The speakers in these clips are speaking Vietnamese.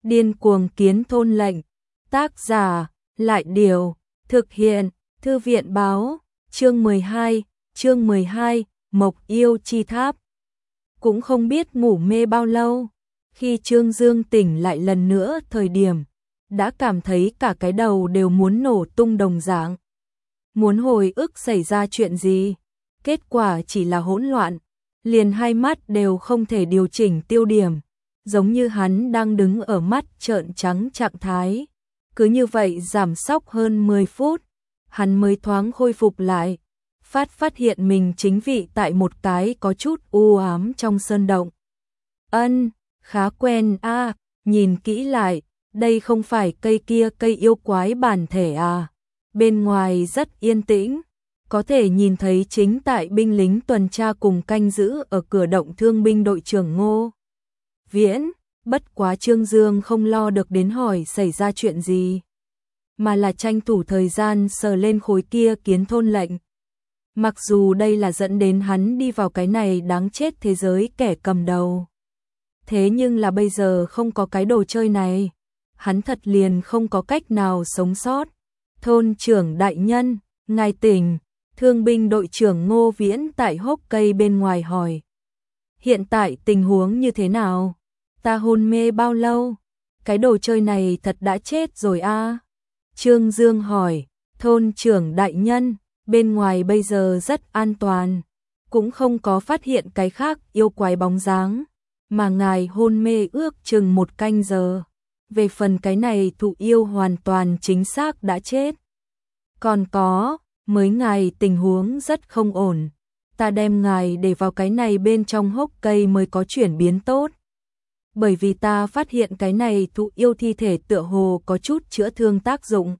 Điên cuồng kiến thôn lệnh. Tác giả, Lại Điều. Thực hiện, Thư viện Báo. Chương 12, Mộc Yêu Chi Tháp. Cũng không biết ngủ mê bao lâu, khi Trương Dương tỉnh lại lần nữa thời điểm, đã cảm thấy cả cái đầu đều muốn nổ tung đồng dạng. Muốn hồi ức xảy ra chuyện gì, kết quả chỉ là hỗn loạn, liền hai mắt đều không thể điều chỉnh tiêu điểm, giống như hắn đang đứng ở mắt trợn trắng trạng thái. Cứ như vậy giảm sóc hơn 10 phút, hắn mới thoáng khôi phục lại, phát hiện mình chính vị tại một cái có chút u ám trong sơn động. Khá quen a, nhìn kỹ lại, đây không phải cây kia cây yêu quái bản thể à. Bên ngoài rất yên tĩnh, có thể nhìn thấy chính tại binh lính tuần tra cùng canh giữ ở cửa động thương binh đội trưởng Ngô Viễn, bất quá Trương Dương không lo được đến hỏi xảy ra chuyện gì, mà là tranh thủ thời gian sờ lên khối kia kiến thôn lệnh. Mặc dù đây là dẫn đến hắn đi vào cái này đáng chết thế giới kẻ cầm đầu. Thế nhưng là bây giờ không có cái đồ chơi này, hắn thật liền không có cách nào sống sót. Thôn trưởng đại nhân, ngài tỉnh, thương binh đội trưởng Ngô Viễn tại hốc cây bên ngoài hỏi. Hiện tại tình huống như thế nào? Ta hôn mê bao lâu? Cái đồ chơi này thật đã chết rồi a. Trương Dương hỏi, thôn trưởng đại nhân, bên ngoài bây giờ rất an toàn, cũng không có phát hiện cái khác yêu quái bóng dáng, mà ngài hôn mê ước chừng 1 canh giờ. Về phần cái này thụ yêu hoàn toàn chính xác đã chết. Còn có, mới ngài tình huống rất không ổn, ta đem ngài để vào cái này bên trong hốc cây mới có chuyển biến tốt. Bởi vì ta phát hiện cái này thụ yêu thi thể tựa hồ có chút chữa thương tác dụng.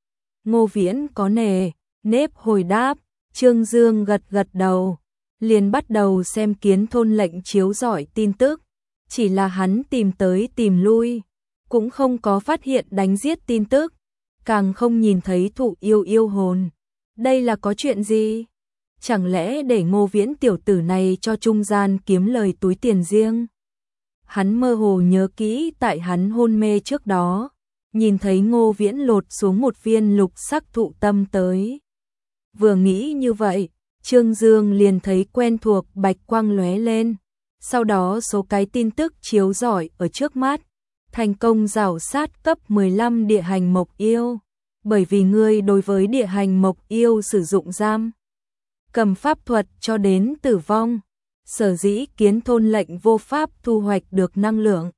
Ngô Viễn có nếp hồi đáp. Trương Dương gật đầu, liền bắt đầu xem kiến thôn lệnh chiếu rọi tin tức. Chỉ là hắn tìm tới tìm lui, cũng không có phát hiện đánh giết tin tức, càng không nhìn thấy thụ yêu hồn. Đây là có chuyện gì? Chẳng lẽ để Ngô Viễn tiểu tử này cho trung gian kiếm lời túi tiền riêng? Hắn mơ hồ nhớ kỹ tại hắn hôn mê trước đó, nhìn thấy Ngô Viễn lột xuống một viên lục sắc thụ tâm tới. Vừa nghĩ như vậy, Trương Dương liền thấy quen thuộc bạch quang lóe lên, sau đó số cái tin tức chiếu rọi ở trước mắt. Thành công rảo sát cấp 15 địa hành mộc yêu, bởi vì ngươi đối với địa hành mộc yêu sử dụng giam cầm pháp thuật cho đến tử vong, sở dĩ kiến thôn lệnh vô pháp thu hoạch được năng lượng.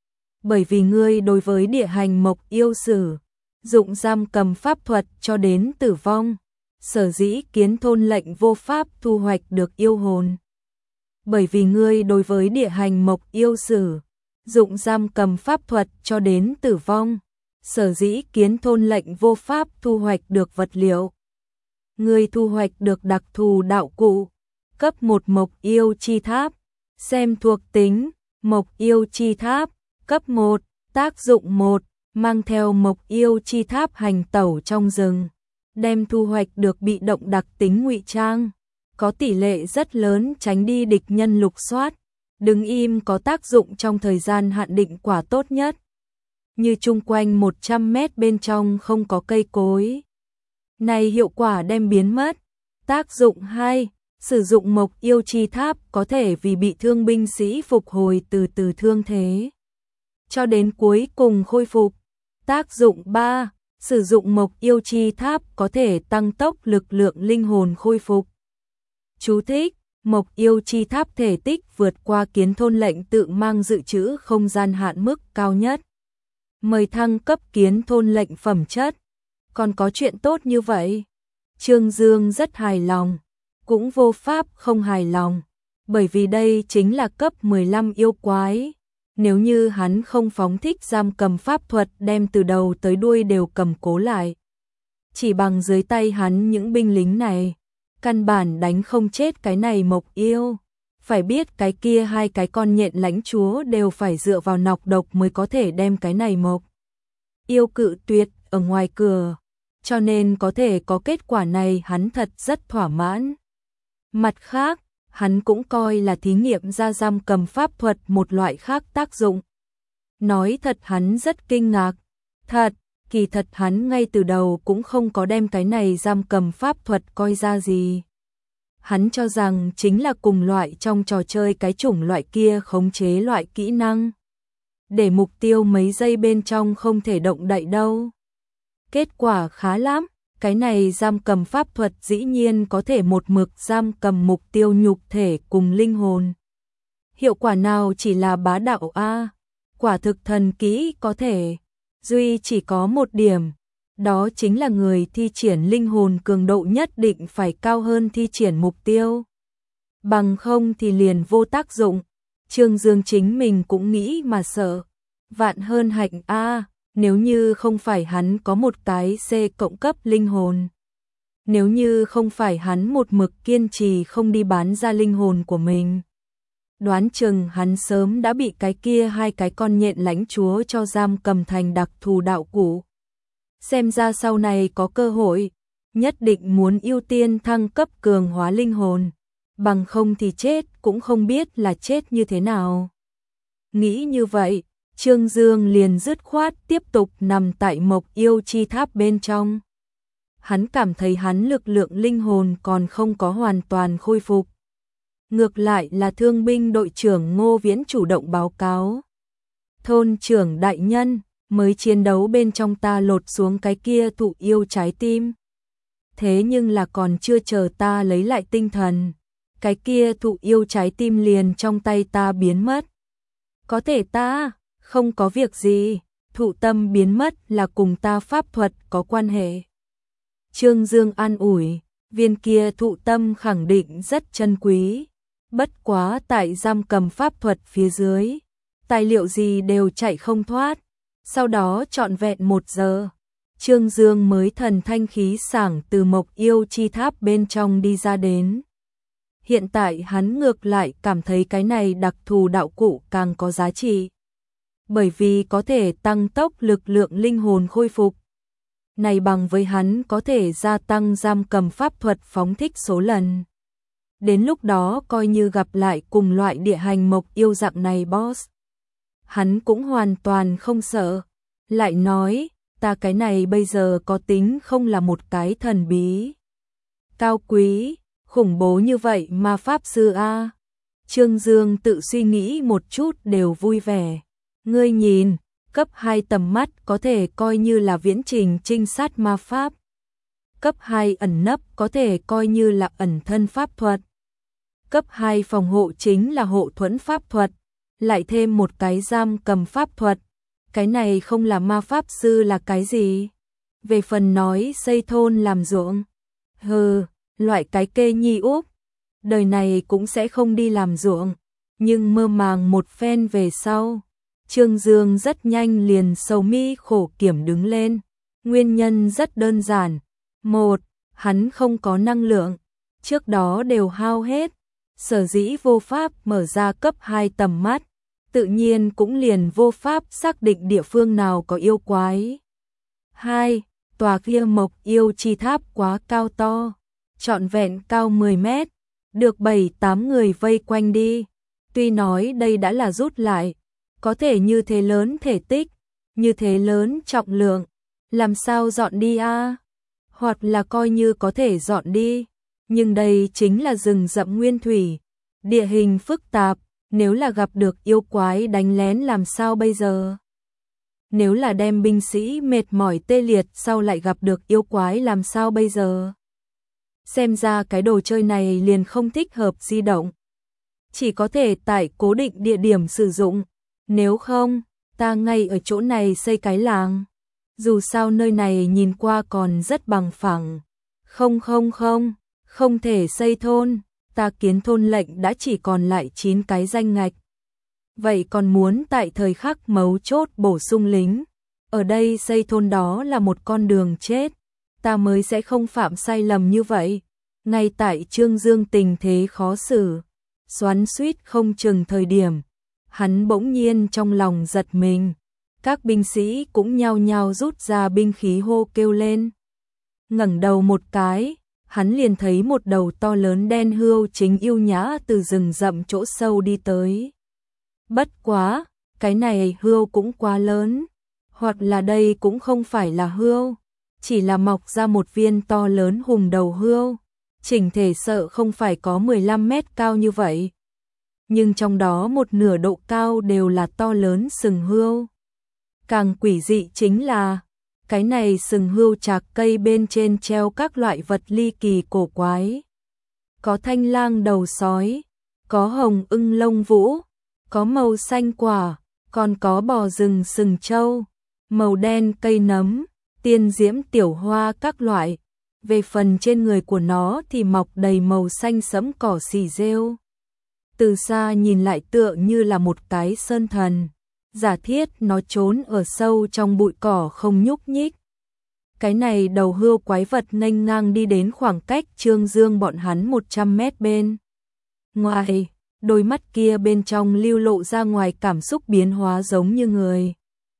Bởi vì ngươi đối với địa hành mộc yêu sử dụng giam cầm pháp thuật cho đến tử vong, sở dĩ kiến thôn lệnh vô pháp thu hoạch được yêu hồn. Bởi vì ngươi đối với địa hành mộc yêu sử dụng giam cầm pháp thuật cho đến tử vong, sở dĩ kiến thôn lệnh vô pháp thu hoạch được vật liệu. Ngươi thu hoạch được đặc thù đạo cụ, cấp 1 mộc yêu chi tháp, xem thuộc tính, mộc yêu chi tháp, cấp 1, tác dụng 1, mang theo mộc yêu chi tháp hành tẩu trong rừng, đem thu hoạch được bị động đặc tính ngụy trang, có tỷ lệ rất lớn tránh đi địch nhân lục soát. Đứng im có tác dụng trong thời gian hạn định quả tốt nhất, như chung quanh 100 mét bên trong không có cây cối. Này hiệu quả đem biến mất. Tác dụng 2, sử dụng mộc yêu chi tháp có thể vì bị thương binh sĩ phục hồi từ thương thế, cho đến cuối cùng khôi phục. Tác dụng 3, sử dụng mộc yêu chi tháp có thể tăng tốc lực lượng linh hồn khôi phục. Chú thích: Mộc yêu chi tháp thể tích vượt qua kiến thôn lệnh tự mang dự trữ không gian hạn mức cao nhất. Mời thăng cấp kiến thôn lệnh phẩm chất. Còn có chuyện tốt như vậy? Trương Dương rất hài lòng, cũng vô pháp không hài lòng, bởi vì đây chính là cấp 15 yêu quái. Nếu như hắn không phóng thích giam cầm pháp thuật đem từ đầu tới đuôi đều cầm cố lại, chỉ bằng dưới tay hắn những binh lính này, căn bản đánh không chết cái này mộc yêu. Phải biết cái kia 2 cái con nhện lãnh chúa đều phải dựa vào nọc độc mới có thể đem cái này mộc yêu cự tuyệt ở ngoài cửa, cho nên có thể có kết quả này hắn thật rất thỏa mãn. Mặt khác, hắn cũng coi là thí nghiệm ra giam cầm pháp thuật một loại khác tác dụng. Nói thật hắn rất kinh ngạc. Thật, kỳ thật hắn ngay từ đầu cũng không có đem cái này giam cầm pháp thuật coi ra gì. Hắn cho rằng chính là cùng loại trong trò chơi cái chủng loại kia khống chế loại kỹ năng. Để mục tiêu mấy giây bên trong không thể động đậy đâu. Kết quả khá lắm, cái này giam cầm pháp thuật dĩ nhiên có thể một mực giam cầm mục tiêu nhục thể cùng linh hồn. Hiệu quả nào chỉ là bá đạo a, quả thực thần kỹ có thể. Duy chỉ có một điểm, đó chính là người thi triển linh hồn cường độ nhất định phải cao hơn thi triển mục tiêu. Bằng không thì liền vô tác dụng. Trương Dương chính mình cũng nghĩ mà sợ. Vạn hơn hạnh a, nếu như không phải hắn có một cái C cộng cấp linh hồn. Nếu như không phải hắn một mực kiên trì không đi bán ra linh hồn của mình. Đoán chừng hắn sớm đã bị cái kia hai cái con nhện lãnh chúa cho giam cầm thành đặc thù đạo cụ. Xem ra sau này có cơ hội, nhất định muốn ưu tiên thăng cấp cường hóa linh hồn, bằng không thì chết cũng không biết là chết như thế nào. Nghĩ như vậy, Trương Dương liền dứt khoát tiếp tục nằm tại Mộc Yêu Chi Tháp bên trong. Hắn cảm thấy hắn lực lượng linh hồn còn không có hoàn toàn khôi phục. Ngược lại là thương binh đội trưởng Ngô Viễn chủ động báo cáo. Thôn trưởng đại nhân, mới chiến đấu bên trong ta lột xuống cái kia thụ yêu trái tim. Thế nhưng là còn chưa chờ ta lấy lại tinh thần, cái kia thụ yêu trái tim liền trong tay ta biến mất. Có thể ta, không có việc gì, thụ tâm biến mất là cùng ta pháp thuật có quan hệ. Trương Dương an ủi, viên kia thụ tâm khẳng định rất chân quý. Bất quá tại giam cầm pháp thuật phía dưới, tài liệu gì đều chạy không thoát. Sau đó trọn vẹn 1 giờ, Trương Dương mới thần thanh khí sảng từ Mộc Yêu Chi Tháp bên trong đi ra đến. Hiện tại hắn ngược lại cảm thấy cái này đặc thù đạo cụ càng có giá trị. Bởi vì có thể tăng tốc lực lượng linh hồn khôi phục. Này bằng với hắn có thể gia tăng giam cầm pháp thuật phóng thích số lần. Đến lúc đó coi như gặp lại cùng loại địa hành mộc yêu dạng này boss. Hắn cũng hoàn toàn không sợ. Lại nói, ta cái này bây giờ có tính không là một cái thần bí. Cao quý, khủng bố như vậy mà pháp sư a. Trương Dương tự suy nghĩ một chút đều vui vẻ. Ngươi nhìn, cấp 2 tầm mắt có thể coi như là viễn trình trinh sát ma pháp. Cấp 2 ẩn nấp có thể coi như là ẩn thân pháp thuật. Cấp 2 phòng hộ chính là hộ thuẫn pháp thuật, lại thêm một cái giam cầm pháp thuật. Cái này không là ma pháp sư là cái gì? Về phần nói xây thôn làm ruộng. Hừ, loại cái kê nhi úp. Đời này cũng sẽ không đi làm ruộng. Nhưng mơ màng một phen về sau. Trương Dương rất nhanh liền sầu mi khổ kiểm đứng lên. Nguyên nhân rất đơn giản. 1. Hắn không có năng lượng. Trước đó đều hao hết. Sở dĩ vô pháp mở ra cấp 2 tầm mắt. Tự nhiên cũng liền vô pháp xác định địa phương nào có yêu quái. 2. Tòa kia Mộc Yêu Chi Tháp quá cao to. Trọn vẹn cao 10 mét. Được 7-8 người vây quanh đi. Tuy nói đây đã là rút lại. Có thể như thế lớn thể tích. Như thế lớn trọng lượng. Làm sao dọn đi a? Hoặc là coi như có thể dọn đi. Nhưng đây chính là rừng rậm nguyên thủy. Địa hình phức tạp. Nếu là gặp được yêu quái đánh lén làm sao bây giờ? Nếu là đem binh sĩ mệt mỏi tê liệt sau lại gặp được yêu quái làm sao bây giờ? Xem ra cái đồ chơi này liền không thích hợp di động. Chỉ có thể tại cố định địa điểm sử dụng. Nếu không, ta ngay ở chỗ này xây cái làng. Dù sao nơi này nhìn qua còn rất bằng phẳng. Không thể xây thôn. Ta kiến thôn lệnh đã chỉ còn lại 9 cái danh ngạch. Vậy còn muốn tại thời khắc mấu chốt bổ sung lính. Ở đây xây thôn đó là một con đường chết. Ta mới sẽ không phạm sai lầm như vậy. Ngay tại Trương Dương tình thế khó xử, xoắn xuýt không chừng thời điểm. Hắn bỗng nhiên trong lòng giật mình. Các binh sĩ cũng nhao nhao rút ra binh khí hô kêu lên. Ngẩng đầu một cái. Hắn liền thấy một đầu to lớn đen hươu chính yêu nhã từ rừng rậm chỗ sâu đi tới. Bất quá, cái này hươu cũng quá lớn, hoặc là đây cũng không phải là hươu, chỉ là mọc ra một viên to lớn hùng đầu hươu, chỉnh thể sợ không phải có 15 mét cao như vậy. Nhưng trong đó một nửa độ cao đều là to lớn sừng hươu. Càng quỷ dị chính là, cái này sừng hươu chạc cây bên trên treo các loại vật ly kỳ cổ quái. Có thanh lang đầu sói, có hồng ưng lông vũ, có màu xanh quả, còn có bò rừng sừng trâu, màu đen cây nấm, tiên diễm tiểu hoa các loại. Về phần trên người của nó thì mọc đầy màu xanh sẫm cỏ xì rêu. Từ xa nhìn lại tựa như là một cái sơn thần, giả thiết nó trốn ở sâu trong bụi cỏ không nhúc nhích. Cái này đầu hươu quái vật nghênh ngang đi đến khoảng cách Trương Dương bọn hắn 100 mét bên ngoài, đôi mắt kia bên trong lưu lộ ra ngoài cảm xúc biến hóa giống như người.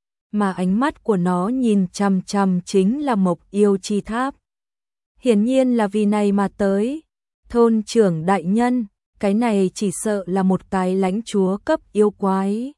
Mà ánh mắt của nó nhìn chằm chằm chính là Mộc Yêu Chi Tháp. Hiển nhiên là vì này mà tới. Thôn trưởng đại nhân, cái này chỉ sợ là một cái lãnh chúa cấp yêu quái,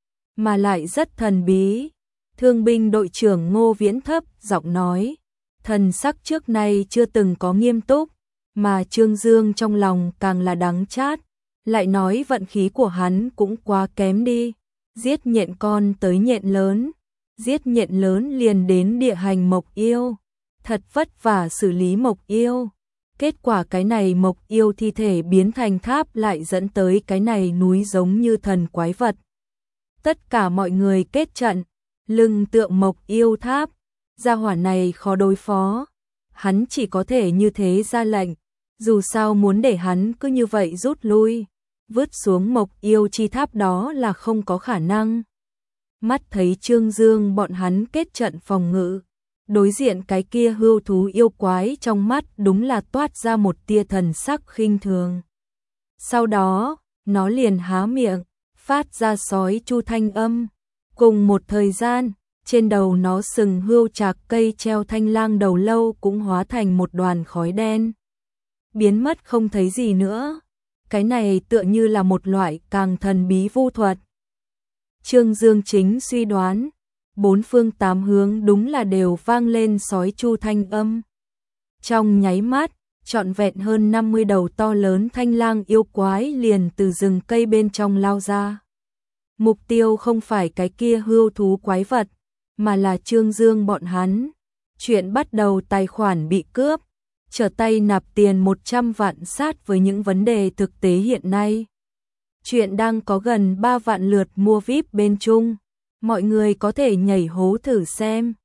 mà lại rất thần bí. Thương binh đội trưởng Ngô Viễn thấp giọng nói, thần sắc trước nay chưa từng có nghiêm túc, mà Trương Dương trong lòng càng là đắng chát, lại nói vận khí của hắn cũng quá kém đi, giết nhện con tới nhện lớn, giết nhện lớn liền đến địa hành Mộc Yêu, thật vất vả xử lý Mộc Yêu. Kết quả cái này Mộc Yêu thi thể biến thành tháp lại dẫn tới cái này núi giống như thần quái vật. Tất cả mọi người kết trận, lưng tượng Mộc Yêu tháp, gia hỏa này khó đối phó. Hắn chỉ có thể như thế ra lệnh, dù sao muốn để hắn cứ như vậy rút lui, vứt xuống Mộc Yêu chi tháp đó là không có khả năng. Mắt thấy Trương Dương bọn hắn kết trận phòng ngự, đối diện cái kia hươu thú yêu quái trong mắt đúng là toát ra một tia thần sắc khinh thường. Sau đó, nó liền há miệng, phát ra sói chu thanh âm. Cùng một thời gian, trên đầu nó sừng hươu chạc cây treo thanh lang đầu lâu cũng hóa thành một đoàn khói đen, biến mất không thấy gì nữa. Cái này tựa như là một loại càng thần bí vu thuật. Trương Dương chính suy đoán, bốn phương tám hướng đúng là đều vang lên sói chu thanh âm. Trong nháy mắt, trọn vẹn hơn 50 đầu to lớn thanh lang yêu quái liền từ rừng cây bên trong lao ra. Mục tiêu không phải cái kia hươu thú quái vật, mà là Trương Dương bọn hắn. Chuyện bắt đầu tài khoản bị cướp, trở tay nạp tiền 100 vạn sát với những vấn đề thực tế hiện nay. Chuyện đang có gần 3 vạn lượt mua VIP bên Trung. Mọi người có thể nhảy hố thử xem.